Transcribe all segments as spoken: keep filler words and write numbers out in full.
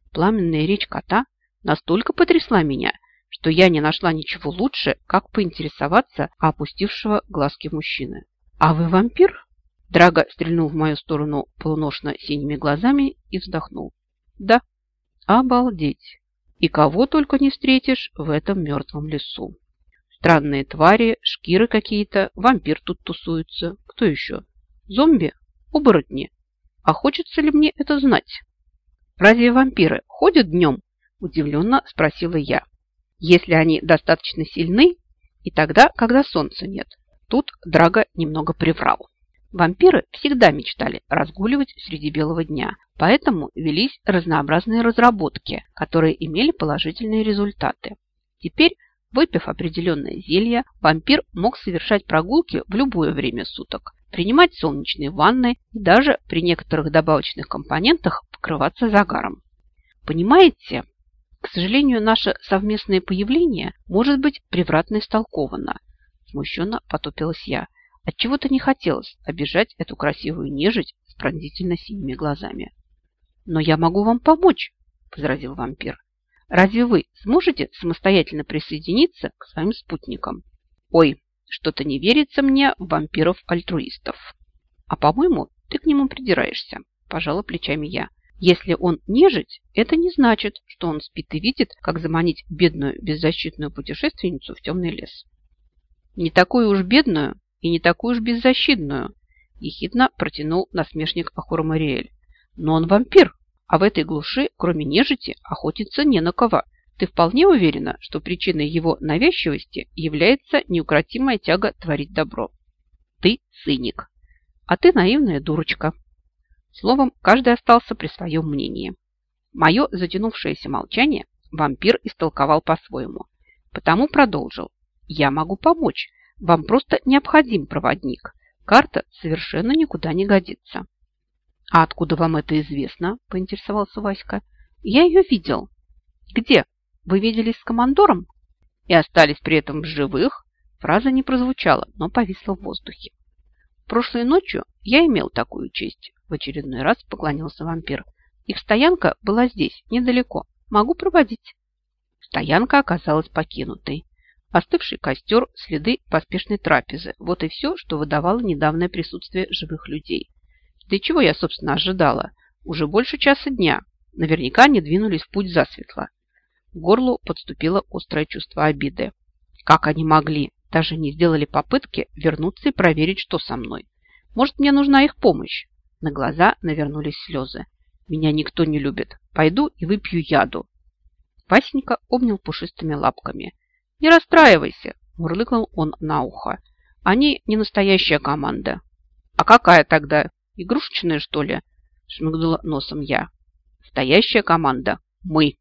Пламенная речь кота настолько потрясла меня, что я не нашла ничего лучше, как поинтересоваться у опустившего глазки мужчины. «А вы вампир?» Драго стрельнул в мою сторону полуношно синими глазами и вздохнул. «Да». «Обалдеть! И кого только не встретишь в этом мертвом лесу. Странные твари, шкиры какие-то, вампир тут тусуется. Кто еще? Зомби? Оборотни? А хочется ли мне это знать?» «Разве вампиры ходят днем?» – удивленно спросила я. «Если они достаточно сильны, и тогда, когда солнца нет». Тут Драго немного приврал. Вампиры всегда мечтали разгуливать среди белого дня, поэтому велись разнообразные разработки, которые имели положительные результаты. Теперь, выпив определенное зелье, вампир мог совершать прогулки в любое время суток, принимать солнечные ванны и даже при некоторых добавочных компонентах покрываться загаром. Понимаете, к сожалению, наше совместное появление может быть превратно истолковано. Смущенно потупилась я. Отчего-то не хотелось обижать эту красивую нежить с пронзительно-синими глазами. «Но я могу вам помочь», – возразил вампир. «Разве вы сможете самостоятельно присоединиться к своим спутникам?» «Ой, что-то не верится мне в вампиров-альтруистов». «А, по-моему, ты к нему придираешься», – пожала плечами я. «Если он нежить, это не значит, что он спит и видит, как заманить бедную беззащитную путешественницу в темный лес». «Не такую уж бедную и не такую уж беззащитную», – ехидно протянул насмешник Ахура Мариэль. «Но он вампир, а в этой глуши, кроме нежити, охотиться не на кого. Ты вполне уверена, что причиной его навязчивости является неукротимая тяга творить добро? Ты циник, а ты наивная дурочка». Словом, каждый остался при своем мнении. Мое затянувшееся молчание вампир истолковал по-своему, потому продолжил. «Я могу помочь. Вам просто необходим проводник. Карта совершенно никуда не годится». «А откуда вам это известно?» – поинтересовался Васька. «Я ее видел». «Где? Вы виделись с командором?» «И остались при этом в живых?» Фраза не прозвучала, но повисла в воздухе. «Прошлой ночью я имел такую честь», – в очередной раз поклонился вампир. «Их стоянка была здесь, недалеко. Могу проводить». Стоянка оказалась покинутой. Остывший костер, следы поспешной трапезы. Вот и все, что выдавало недавнее присутствие живых людей. Да и чего я, собственно, ожидала? Уже больше часа дня. Наверняка они двинулись в путь засветло. К горлу подступило острое чувство обиды. Как они могли? Даже не сделали попытки вернуться и проверить, что со мной. Может, мне нужна их помощь? На глаза навернулись слезы. Меня никто не любит. Пойду и выпью яду. Васенька обнял пушистыми лапками. «Не расстраивайся», – мурлыкнул он на ухо. «Они не настоящая команда». «А какая тогда? Игрушечная, что ли?» – шмыгнула носом я. «Настоящая команда. Мы».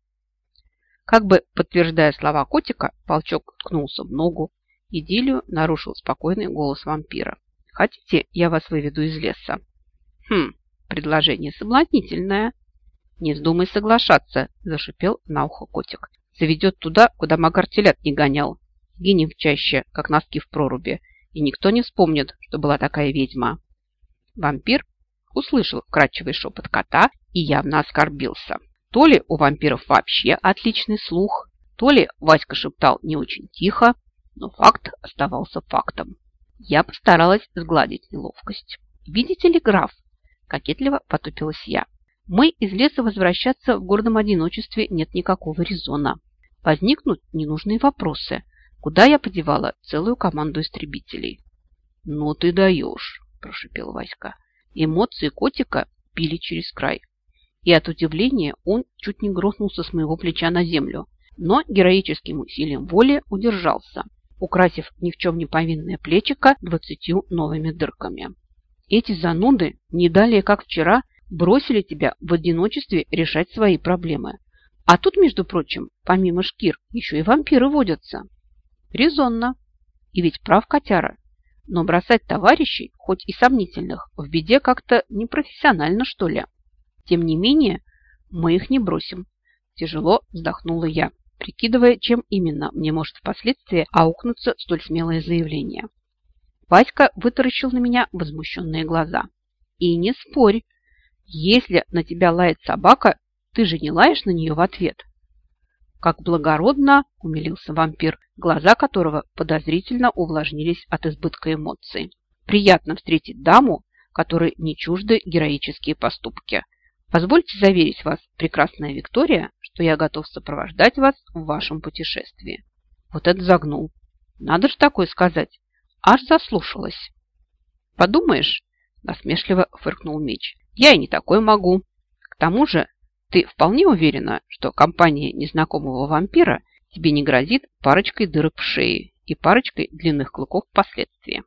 Как бы подтверждая слова котика, волчок ткнулся в ногу. Идиллию нарушил спокойный голос вампира. «Хотите, я вас выведу из леса?» «Хм, предложение соблазнительное». «Не вздумай соглашаться», – зашипел на ухо котик. «Заведет туда, куда Магар телят не гонял. Сгинем в чаще, как носки в проруби, и никто не вспомнит, что была такая ведьма». Вампир услышал вкрадчивый шепот кота и явно оскорбился. То ли у вампиров вообще отличный слух, то ли Васька шептал не очень тихо, но факт оставался фактом. Я постаралась сгладить неловкость. «Видите ли, граф?» – кокетливо потупилась я. «Мы из леса возвращаться в гордом одиночестве нет никакого резона. Возникнут ненужные вопросы. Куда я подевала целую команду истребителей?» «Ну ты даешь», – прошипел Васька. Эмоции котика пили через край. И от удивления он чуть не грохнулся с моего плеча на землю, но героическим усилием воли удержался, украсив ни в чем не повинное плечико двадцатью новыми дырками. «Эти зануды не далее, как вчера, бросили тебя в одиночестве решать свои проблемы. А тут, между прочим, помимо шкир, еще и вампиры водятся». «Резонно. И ведь прав котяра. Но бросать товарищей, хоть и сомнительных, в беде как-то непрофессионально, что ли. Тем не менее, мы их не бросим». Тяжело вздохнула я, прикидывая, чем именно мне может впоследствии аукнуться столь смелое заявление. Васька вытаращил на меня возмущенные глаза. «И не спорь. Если на тебя лает собака, Ты же не лаешь на нее в ответ?» «Как благородно!» – умилился вампир, глаза которого подозрительно увлажнились от избытка эмоций. «Приятно встретить даму, которой не чужды героические поступки. Позвольте заверить вас, прекрасная Виктория, что я готов сопровождать вас в вашем путешествии». Вот это загнул. Надо же такое сказать. Аж заслушалась. «Подумаешь», – насмешливо фыркнул меч, – «я и не такое могу. К тому же ты вполне уверена, что компания незнакомого вампира тебе не грозит парочкой дырок в шее и парочкой длинных клыков впоследствии?»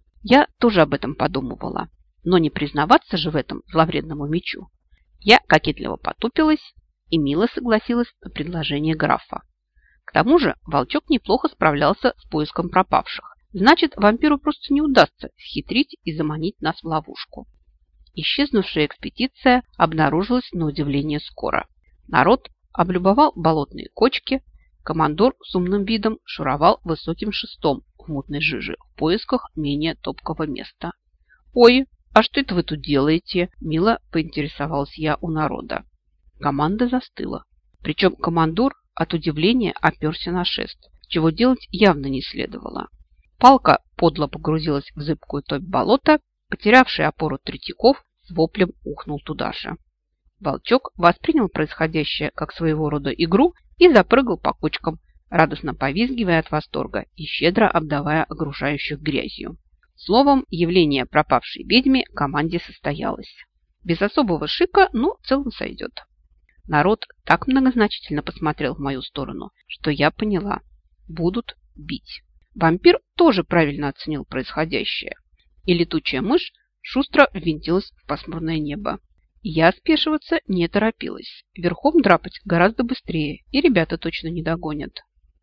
Я тоже об этом подумывала, но не признаваться же в этом зловредному мечу. Я кокетливо потупилась и мило согласилась на предложение графа. К тому же волчок неплохо справлялся с поиском пропавших. Значит, вампиру просто не удастся схитрить и заманить нас в ловушку. Исчезнувшая экспедиция обнаружилась на удивление скоро. Народ облюбовал болотные кочки, командор с умным видом шуровал высоким шестом в мутной жиже в поисках менее топкого места. «Ой, а что это вы тут делаете?» – мило поинтересовалась я у народа. Команда застыла. Причем командор от удивления оперся на шест, чего делать явно не следовало. Палка подло погрузилась в зыбкую топь болота, потерявший опору Третьяков с воплем ухнул туда же. Волчок воспринял происходящее как своего рода игру и запрыгал по кочкам, радостно повизгивая от восторга и щедро обдавая окружающих грязью. Словом, явление пропавшей ведьме команде состоялось. Без особого шика, но в целом сойдет. Народ так многозначительно посмотрел в мою сторону, что я поняла – будут бить. Вампир тоже правильно оценил происходящее, и летучая мышь шустро ввинтилась в пасмурное небо. Я спешиваться не торопилась. Верхом драпать гораздо быстрее, и ребята точно не догонят.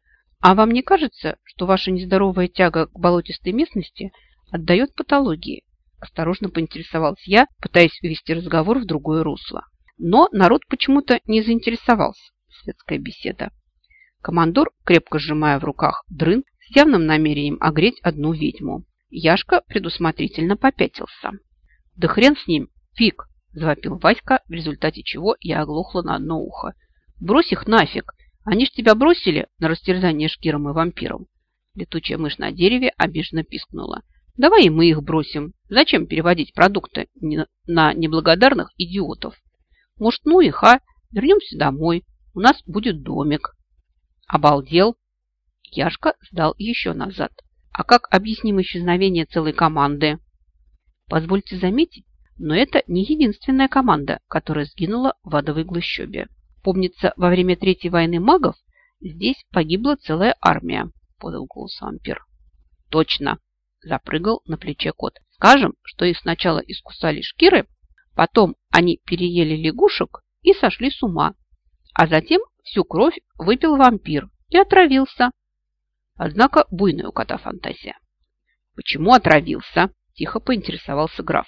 «А вам не кажется, что ваша нездоровая тяга к болотистой местности отдает патологии?» Осторожно поинтересовалась я, пытаясь увести разговор в другое русло. Но народ почему-то не заинтересовался. Светская беседа. Командор, крепко сжимая в руках дрын, с явным намерением огреть одну ведьму. Яшка предусмотрительно попятился. «Да хрен с ним, фиг!» – завопил Васька, в результате чего я оглохла на одно ухо. «Брось их нафиг! Они ж тебя бросили на растерзание шкиром и вампиром!» Летучая мышь на дереве обиженно пискнула. «Давай и мы их бросим. Зачем переводить продукты на неблагодарных идиотов? Может, ну их, а? Вернемся домой. У нас будет домик». «Обалдел!» Яшка сдал еще назад. «А как объясним исчезновение целой команды?» Позвольте заметить, но это не единственная команда, которая сгинула в адовой глыщобе. Помнится, во время Третьей войны магов здесь погибла целая армия, подал голос вампир. Точно, запрыгал на плече кот. Скажем, что их сначала искусали шкиры, потом они переели лягушек и сошли с ума, а затем всю кровь выпил вампир и отравился. Однако буйная у кота фантазия. Почему отравился? Тихо поинтересовался граф.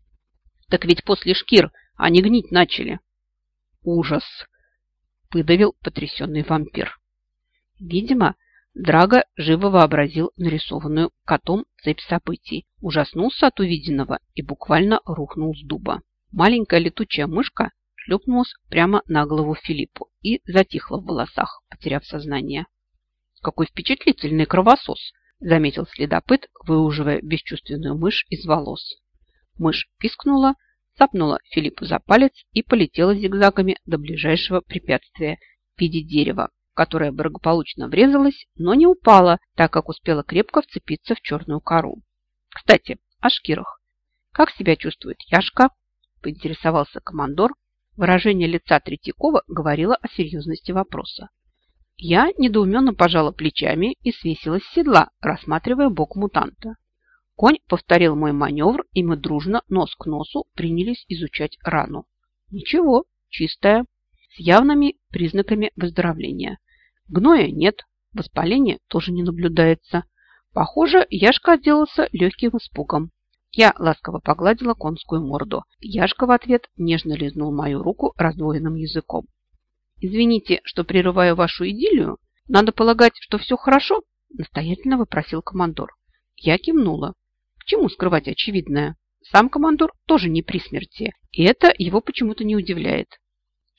Так ведь после шкир они гнить начали. Ужас! Выдавил потрясенный вампир. Видимо, Драго живо вообразил нарисованную котом цепь событий, ужаснулся от увиденного и буквально рухнул с дуба. Маленькая летучая мышка шлепнулась прямо на голову Филиппу и затихла в волосах, потеряв сознание. «Какой впечатлительный кровосос!» – заметил следопыт, выуживая бесчувственную мышь из волос. Мышь пискнула, цапнула Филиппу за палец и полетела зигзагами до ближайшего препятствия в виде дерева, в которое благополучно врезалась, но не упала, так как успела крепко вцепиться в черную кору. «Кстати, о шкирах. Как себя чувствует Яшка?» – поинтересовался командор. Выражение лица Третьякова говорило о серьезности вопроса. Я недоуменно пожала плечами и свесилась с седла, рассматривая бок мутанта. Конь повторил мой маневр, и мы дружно, нос к носу, принялись изучать рану. Ничего, чистая, с явными признаками выздоровления. Гноя нет, воспаления тоже не наблюдается. Похоже, Яшка отделался легким испугом. Я ласково погладила конскую морду. Яшка в ответ нежно лизнул мою руку раздвоенным языком. «Извините, что прерываю вашу идиллию. Надо полагать, что все хорошо?» – настоятельно вопросил командор. Я кивнула. К чему скрывать очевидное? Сам командор тоже не при смерти, и это его почему-то не удивляет.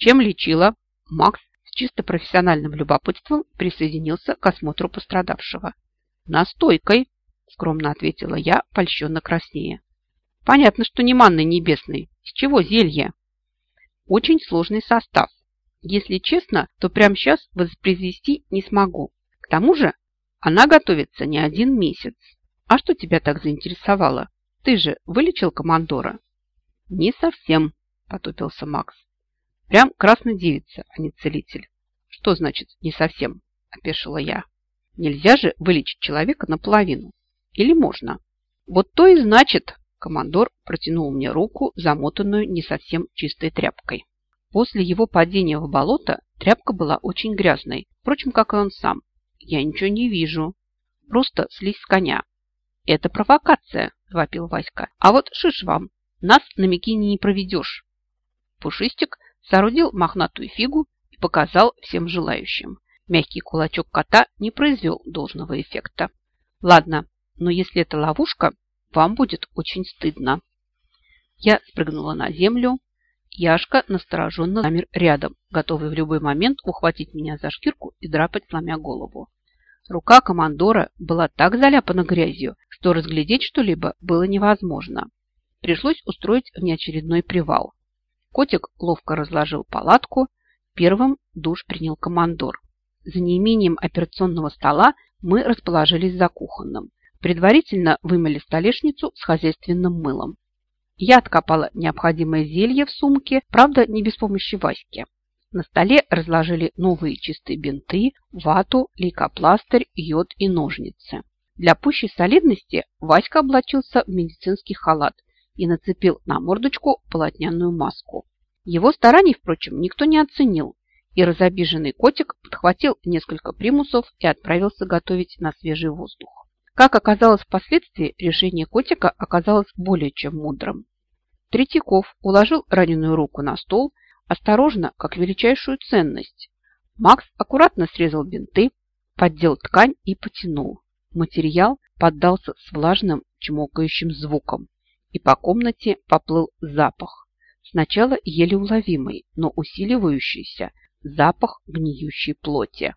Чем лечила? Макс с чисто профессиональным любопытством присоединился к осмотру пострадавшего. Настойкой, скромно ответила я, польщенно краснея. Понятно, что не манной небесной. Из чего зелье? Очень сложный состав. Если честно, то прямо сейчас воспроизвести не смогу. К тому же она готовится не один месяц. А что тебя так заинтересовало? Ты же вылечил командора? Не совсем, потупился Макс. Прям красная девица, а не целитель. Что значит не совсем? Опешила я. Нельзя же вылечить человека наполовину. Или можно? Вот то и значит. Командор протянул мне руку, замотанную не совсем чистой тряпкой. После его падения в болото тряпка была очень грязной, впрочем, как и он сам. Я ничего не вижу. Просто слизь с коня. Это провокация, вопил Васька. А вот шиш вам, нас на Микине не проведешь. Пушистик соорудил мохнатую фигу и показал всем желающим. Мягкий кулачок кота не произвел должного эффекта. Ладно, но если это ловушка, вам будет очень стыдно. Я спрыгнула на землю. Яшка настороженно замер рядом, готовый в любой момент ухватить меня за шкирку и драпать, сломя голову. Рука командора была так заляпана грязью, что разглядеть что-либо было невозможно. Пришлось устроить внеочередной привал. Котик ловко разложил палатку. Первым душ принял командор. За неимением операционного стола мы расположились за кухонным. Предварительно вымыли столешницу с хозяйственным мылом. Я откопала необходимое зелье в сумке, правда, не без помощи Васьки. На столе разложили новые чистые бинты, вату, лейкопластырь, йод и ножницы. Для пущей солидности Васька облачился в медицинский халат и нацепил на мордочку полотняную маску. Его стараний, впрочем, никто не оценил, и разобиженный котик подхватил несколько примусов и отправился готовить на свежий воздух. Как оказалось впоследствии, решение котика оказалось более чем мудрым. Третьяков уложил раненую руку на стол, осторожно, как величайшую ценность. Макс аккуратно срезал бинты, поддел ткань и потянул. Материал поддался с влажным чмокающим звуком, и по комнате поплыл запах. Сначала еле уловимый, но усиливающийся запах гниющей плоти,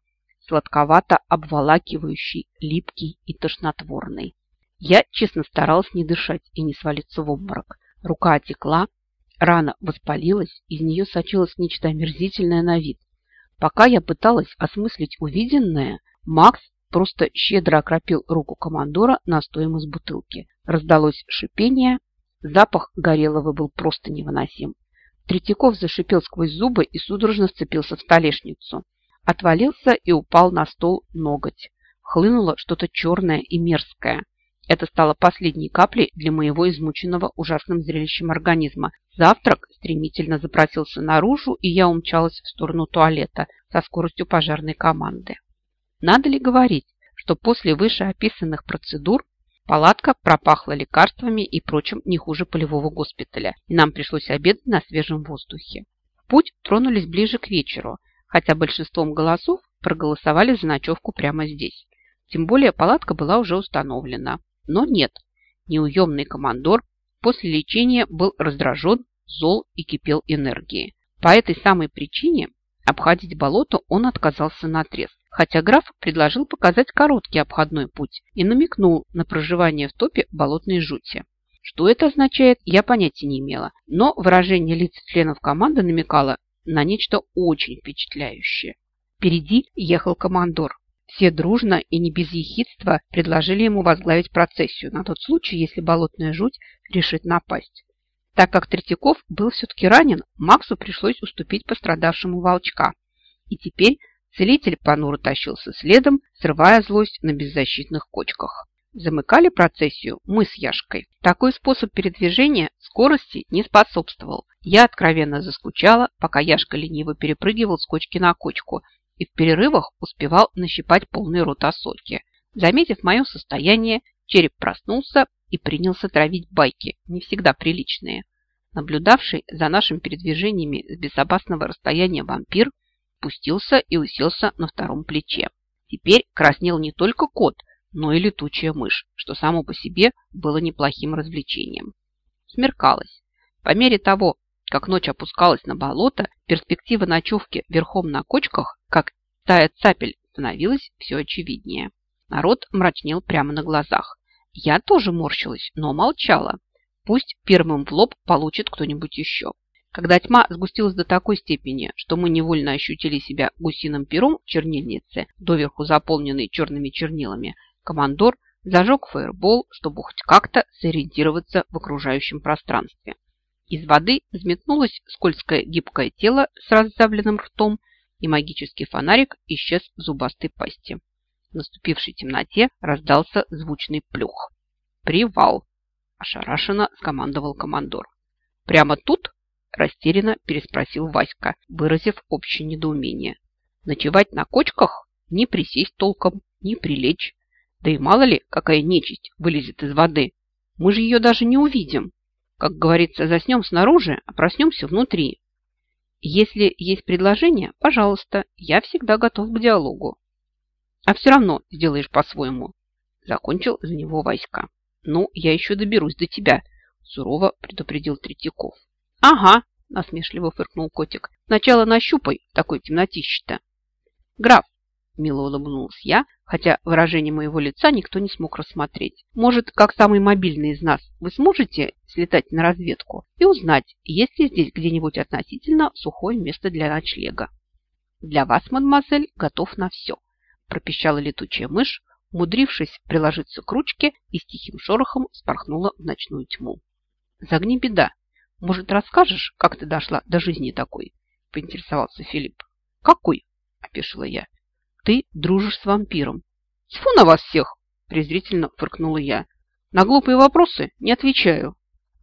сладковато-обволакивающий, липкий и тошнотворный. Я честно старалась не дышать и не свалиться в обморок. Рука отекла, рана воспалилась, из нее сочилось нечто омерзительное на вид. Пока я пыталась осмыслить увиденное, Макс просто щедро окропил руку командора настоем из бутылки. Раздалось шипение, запах горелого был просто невыносим. Третьяков зашипел сквозь зубы и судорожно вцепился в столешницу. Отвалился и упал на стол ноготь. Хлынуло что-то черное и мерзкое. Это стало последней каплей для моего измученного ужасным зрелищем организма. Завтрак стремительно запросился наружу, и я умчалась в сторону туалета со скоростью пожарной команды. Надо ли говорить, что после вышеописанных процедур палатка пропахла лекарствами и прочим не хуже полевого госпиталя, и нам пришлось обедать на свежем воздухе. В путь тронулись ближе к вечеру, хотя большинством голосов проголосовали за ночевку прямо здесь. Тем более палатка была уже установлена. Но нет, неуемный командор после лечения был раздражен, зол и кипел энергией. По этой самой причине обходить болото он отказался наотрез, хотя граф предложил показать короткий обходной путь и намекнул на проживание в топе болотной жути. Что это означает, я понятия не имела, но выражение лиц членов команды намекало на нечто очень впечатляющее. Впереди ехал командор. Все дружно и не без ехидства предложили ему возглавить процессию на тот случай, если болотная жуть решит напасть. Так как Третьяков был все-таки ранен, Максу пришлось уступить пострадавшему волчка. И теперь целитель понуро тащился следом, срывая злость на беззащитных кочках. Замыкали процессию мы с Яшкой. Такой способ передвижения скорости не способствовал. Я откровенно заскучала, пока Яшка лениво перепрыгивал с кочки на кочку, и в перерывах успевал нащипать полный рот осоки. Заметив мое состояние, череп проснулся и принялся травить байки, не всегда приличные. Наблюдавший за нашими передвижениями с безопасного расстояния вампир спустился и уселся на втором плече. Теперь краснел не только кот, но и летучая мышь, что само по себе было неплохим развлечением. Смеркалось. По мере того, как ночь опускалась на болото, перспектива ночевки верхом на кочках, как стая цапель, становилась все очевиднее. Народ мрачнел прямо на глазах. Я тоже морщилась, но молчала. Пусть первым в лоб получит кто-нибудь еще. Когда тьма сгустилась до такой степени, что мы невольно ощутили себя гусиным пером в чернильнице, доверху заполненной черными чернилами, командор зажег фаербол, чтобы хоть как-то сориентироваться в окружающем пространстве. Из воды взметнулось скользкое гибкое тело с раздавленным ртом, и магический фонарик исчез в зубастой пасти. В наступившей темноте раздался звучный плюх. «Привал!» – ошарашенно скомандовал командор. «Прямо тут?» – растерянно переспросил Васька, выразив общее недоумение. «Ночевать на кочках? Не присесть толком, не прилечь. Да и мало ли, какая нечисть вылезет из воды. Мы же ее даже не увидим. Как говорится, заснем снаружи, а проснемся внутри. Если есть предложение, пожалуйста, я всегда готов к диалогу. А все равно сделаешь по-своему», – закончил за него Васька. «Ну, я еще доберусь до тебя», – сурово предупредил Третьяков. «Ага», – насмешливо фыркнул котик, – «сначала нащупай такой темнотище-то». «Граф», – мило улыбнулась я, хотя выражение моего лица никто не смог рассмотреть. «Может, как самый мобильный из нас, вы сможете слетать на разведку и узнать, есть ли здесь где-нибудь относительно сухое место для ночлега?» «Для вас, мадемуазель, готов на все», – пропищала летучая мышь, умудрившись приложиться к ручке и с тихим шорохом спорхнула в ночную тьму. «Загни беда. Может, расскажешь, как ты дошла до жизни такой?» – поинтересовался Филипп. «Какой?» – опешила я. «Ты дружишь с вампиром». «Тьфу на вас всех!» – презрительно фыркнула я. «На глупые вопросы не отвечаю».